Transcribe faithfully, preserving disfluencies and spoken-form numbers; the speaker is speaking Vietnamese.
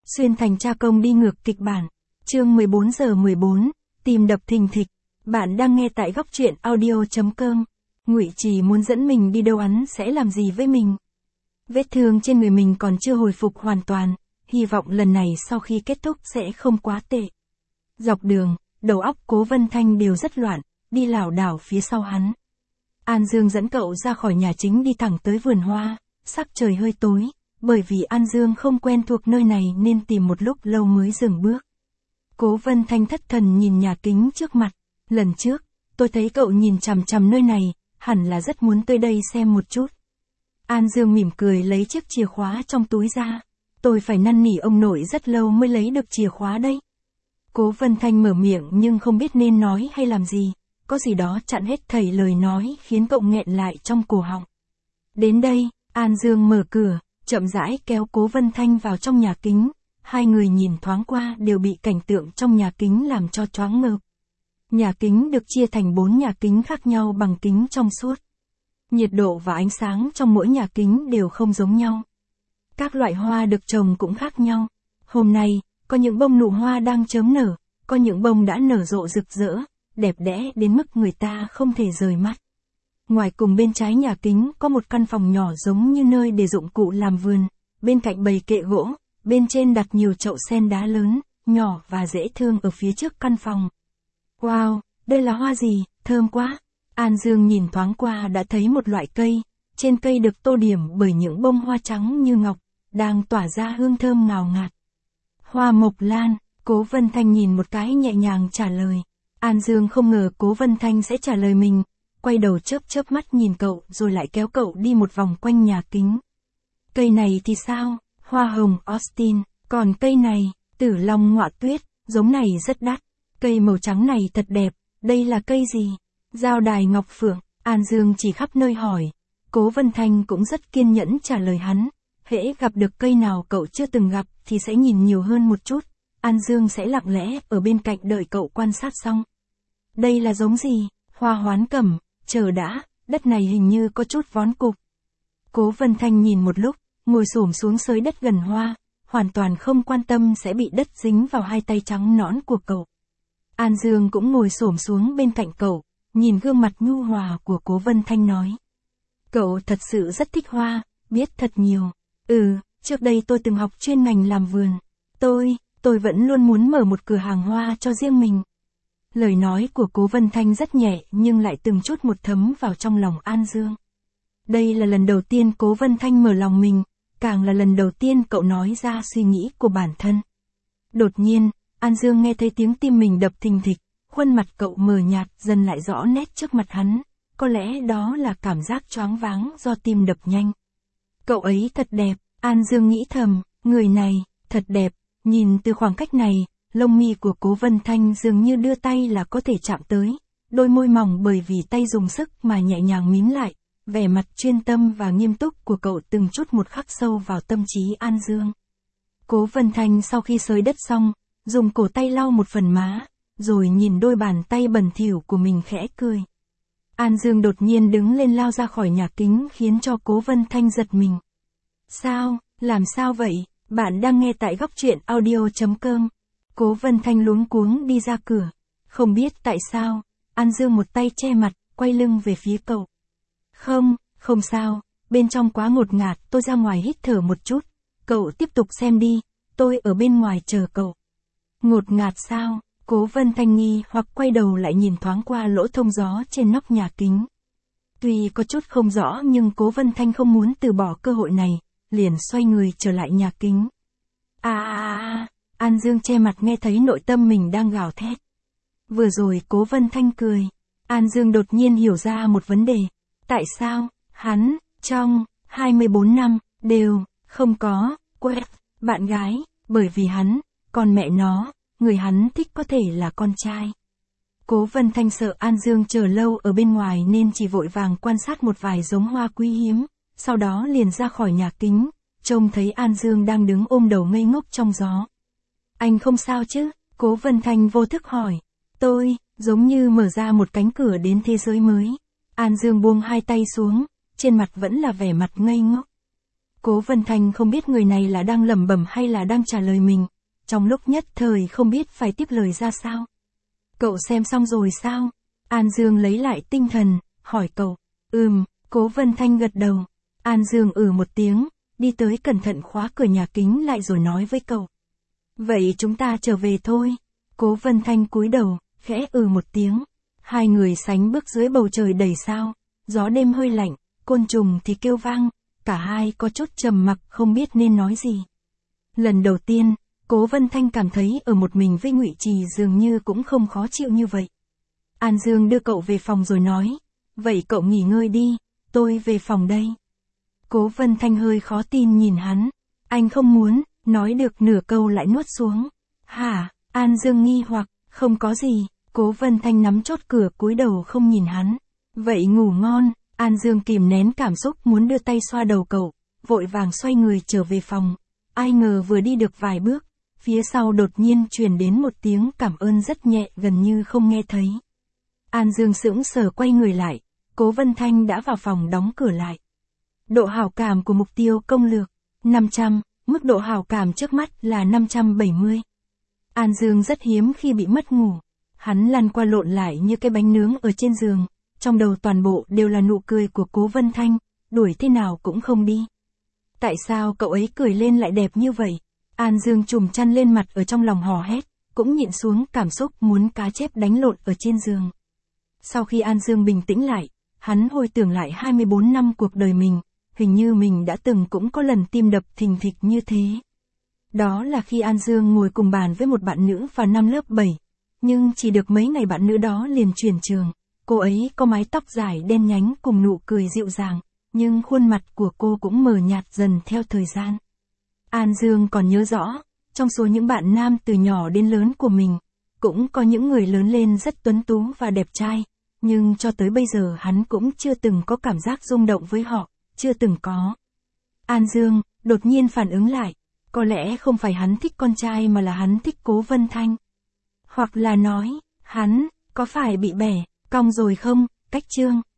Xuyên thành cha công đi ngược kịch bản. Chương mười bốn giờ mười bốn, tìm đập thình thịch. Bạn đang nghe tại góc truyện audio chấm com. Ngụy Trì muốn dẫn mình đi đâu, hắn sẽ làm gì với mình? Vết thương trên người mình còn chưa hồi phục hoàn toàn, hy vọng lần này sau khi kết thúc sẽ không quá tệ. Dọc đường, đầu óc Cố Vân Thanh đều rất loạn, đi lảo đảo phía sau hắn. An Dương dẫn cậu ra khỏi nhà chính đi thẳng tới vườn hoa, sắc trời hơi tối, bởi vì An Dương không quen thuộc nơi này nên tìm một lúc lâu mới dừng bước. Cố Vân Thanh thất thần nhìn nhà kính trước mặt, lần trước, tôi thấy cậu nhìn chằm chằm nơi này, hẳn là rất muốn tới đây xem một chút. An Dương mỉm cười lấy chiếc chìa khóa trong túi ra, tôi phải năn nỉ ông nội rất lâu mới lấy được chìa khóa đây. Cố Vân Thanh mở miệng nhưng không biết nên nói hay làm gì, có gì đó chặn hết thảy lời nói khiến cậu nghẹn lại trong cổ họng. Đến đây, An Dương mở cửa, chậm rãi kéo Cố Vân Thanh vào trong nhà kính, hai người nhìn thoáng qua đều bị cảnh tượng trong nhà kính làm cho choáng ngợp. Nhà kính được chia thành bốn nhà kính khác nhau bằng kính trong suốt. Nhiệt độ và ánh sáng trong mỗi nhà kính đều không giống nhau. Các loại hoa được trồng cũng khác nhau. Hôm nay, có những bông nụ hoa đang chớm nở, có những bông đã nở rộ rực rỡ, đẹp đẽ đến mức người ta không thể rời mắt. Ngoài cùng bên trái nhà kính có một căn phòng nhỏ giống như nơi để dụng cụ làm vườn, bên cạnh bày kệ gỗ, bên trên đặt nhiều chậu sen đá lớn, nhỏ và dễ thương ở phía trước căn phòng. Wow, đây là hoa gì, thơm quá. An Dương nhìn thoáng qua đã thấy một loại cây, trên cây được tô điểm bởi những bông hoa trắng như ngọc, đang tỏa ra hương thơm ngào ngạt. Hoa mộc lan, Cố Vân Thanh nhìn một cái nhẹ nhàng trả lời. An Dương không ngờ Cố Vân Thanh sẽ trả lời mình, quay đầu chớp chớp mắt nhìn cậu rồi lại kéo cậu đi một vòng quanh nhà kính. Cây này thì sao? Hoa hồng Austin, còn cây này, Tử Long ngọa tuyết, giống này rất đắt. Cây màu trắng này thật đẹp, đây là cây gì? Giao đài ngọc phượng, An Dương chỉ khắp nơi hỏi. Cố Vân Thanh cũng rất kiên nhẫn trả lời hắn, hễ gặp được cây nào cậu chưa từng gặp thì sẽ nhìn nhiều hơn một chút. An Dương sẽ lặng lẽ ở bên cạnh đợi cậu quan sát xong. Đây là giống gì? Hoa hoán cẩm, chờ đã, đất này hình như có chút vón cục. Cố Vân Thanh nhìn một lúc, ngồi xổm xuống xới đất gần hoa, hoàn toàn không quan tâm sẽ bị đất dính vào hai tay trắng nõn của cậu. An Dương cũng ngồi xổm xuống bên cạnh cậu, nhìn gương mặt nhu hòa của Cố Vân Thanh nói. Cậu thật sự rất thích hoa, biết thật nhiều. Ừ, trước đây tôi từng học chuyên ngành làm vườn. Tôi, tôi vẫn luôn muốn mở một cửa hàng hoa cho riêng mình. Lời nói của Cố Vân Thanh rất nhẹ nhưng lại từng chút một thấm vào trong lòng An Dương. Đây là lần đầu tiên Cố Vân Thanh mở lòng mình, càng là lần đầu tiên cậu nói ra suy nghĩ của bản thân. Đột nhiên, An Dương nghe thấy tiếng tim mình đập thình thịch, khuôn mặt cậu mờ nhạt dần lại rõ nét trước mặt hắn, có lẽ đó là cảm giác choáng váng do tim đập nhanh. Cậu ấy thật đẹp, An Dương nghĩ thầm, người này, thật đẹp, nhìn từ khoảng cách này, lông mi của Cố Vân Thanh dường như đưa tay là có thể chạm tới, đôi môi mỏng bởi vì tay dùng sức mà nhẹ nhàng mím lại, vẻ mặt chuyên tâm và nghiêm túc của cậu từng chút một khắc sâu vào tâm trí An Dương. Cố Vân Thanh sau khi xới đất xong, dùng cổ tay lau một phần má, rồi nhìn đôi bàn tay bẩn thỉu của mình khẽ cười. An Dương đột nhiên đứng lên lao ra khỏi nhà kính khiến cho Cố Vân Thanh giật mình. Sao, làm sao vậy? Bạn đang nghe tại góc truyện audio chấm com. Cố Vân Thanh luống cuống đi ra cửa. Không biết tại sao, An Dương một tay che mặt, quay lưng về phía cậu. Không, không sao, bên trong quá ngột ngạt, tôi ra ngoài hít thở một chút. Cậu tiếp tục xem đi, tôi ở bên ngoài chờ cậu. Ngột ngạt sao? Cố Vân Thanh nghi hoặc quay đầu lại nhìn thoáng qua lỗ thông gió trên nóc nhà kính. Tuy có chút không rõ nhưng Cố Vân Thanh không muốn từ bỏ cơ hội này, liền xoay người trở lại nhà kính. À à à, An Dương che mặt nghe thấy nội tâm mình đang gào thét. Vừa rồi Cố Vân Thanh cười. An Dương đột nhiên hiểu ra một vấn đề. Tại sao, hắn, trong, hai mươi bốn năm, đều, không có, quét, bạn gái, bởi vì hắn, còn mẹ nó, người hắn thích có thể là con trai. Cố Vân Thanh sợ An Dương chờ lâu ở bên ngoài nên chỉ vội vàng quan sát một vài giống hoa quý hiếm, sau đó liền ra khỏi nhà kính, trông thấy An Dương đang đứng ôm đầu ngây ngốc trong gió. Anh không sao chứ? Cố Vân Thanh vô thức hỏi. Tôi, giống như mở ra một cánh cửa đến thế giới mới. An Dương buông hai tay xuống, trên mặt vẫn là vẻ mặt ngây ngốc. Cố Vân Thanh không biết người này là đang lẩm bẩm hay là đang trả lời mình, trong lúc nhất thời không biết phải tiếp lời ra sao. Cậu xem xong rồi sao? An Dương lấy lại tinh thần, hỏi cậu. Ừm, Cố Vân Thanh gật đầu. An Dương ừ một tiếng, đi tới cẩn thận khóa cửa nhà kính lại rồi nói với cậu. Vậy chúng ta trở về thôi. Cố Vân Thanh cúi đầu, khẽ ừ một tiếng. Hai người sánh bước dưới bầu trời đầy sao, gió đêm hơi lạnh, côn trùng thì kêu vang, cả hai có chút trầm mặc không biết nên nói gì. Lần đầu tiên, Cố Vân Thanh cảm thấy ở một mình với Ngụy Trì dường như cũng không khó chịu như vậy. An Dương đưa cậu về phòng rồi nói, vậy cậu nghỉ ngơi đi, tôi về phòng đây. Cố Vân Thanh hơi khó tin nhìn hắn, anh không muốn, nói được nửa câu lại nuốt xuống. Hả? An Dương nghi hoặc, không có gì. Cố Vân Thanh nắm chốt cửa cúi đầu không nhìn hắn. Vậy ngủ ngon. An Dương kìm nén cảm xúc muốn đưa tay xoa đầu cậu, vội vàng xoay người trở về phòng. Ai ngờ vừa đi được vài bước, phía sau đột nhiên truyền đến một tiếng cảm ơn rất nhẹ gần như không nghe thấy. An Dương sững sờ quay người lại, Cố Vân Thanh đã vào phòng đóng cửa lại. Độ hảo cảm của mục tiêu công lược, năm trăm, mức độ hảo cảm trước mắt là năm trăm bảy mươi. An Dương rất hiếm khi bị mất ngủ. Hắn lăn qua lộn lại như cái bánh nướng ở trên giường, trong đầu toàn bộ đều là nụ cười của Cố Vân Thanh, đuổi thế nào cũng không đi. Tại sao cậu ấy cười lên lại đẹp như vậy? An Dương trùm chăn lên mặt ở trong lòng hò hét, cũng nhịn xuống cảm xúc muốn cá chép đánh lộn ở trên giường. Sau khi An Dương bình tĩnh lại, hắn hồi tưởng lại hai mươi bốn năm cuộc đời mình, hình như mình đã từng cũng có lần tim đập thình thịch như thế. Đó là khi An Dương ngồi cùng bàn với một bạn nữ vào năm lớp bảy, nhưng chỉ được mấy ngày bạn nữ đó liền chuyển trường. Cô ấy có mái tóc dài đen nhánh cùng nụ cười dịu dàng, nhưng khuôn mặt của cô cũng mờ nhạt dần theo thời gian. An Dương còn nhớ rõ, trong số những bạn nam từ nhỏ đến lớn của mình, cũng có những người lớn lên rất tuấn tú và đẹp trai, nhưng cho tới bây giờ hắn cũng chưa từng có cảm giác rung động với họ, chưa từng có. An Dương đột nhiên phản ứng lại, có lẽ không phải hắn thích con trai mà là hắn thích Cố Vân Thanh. Hoặc là nói, hắn có phải bị bẻ cong rồi không? Cách chương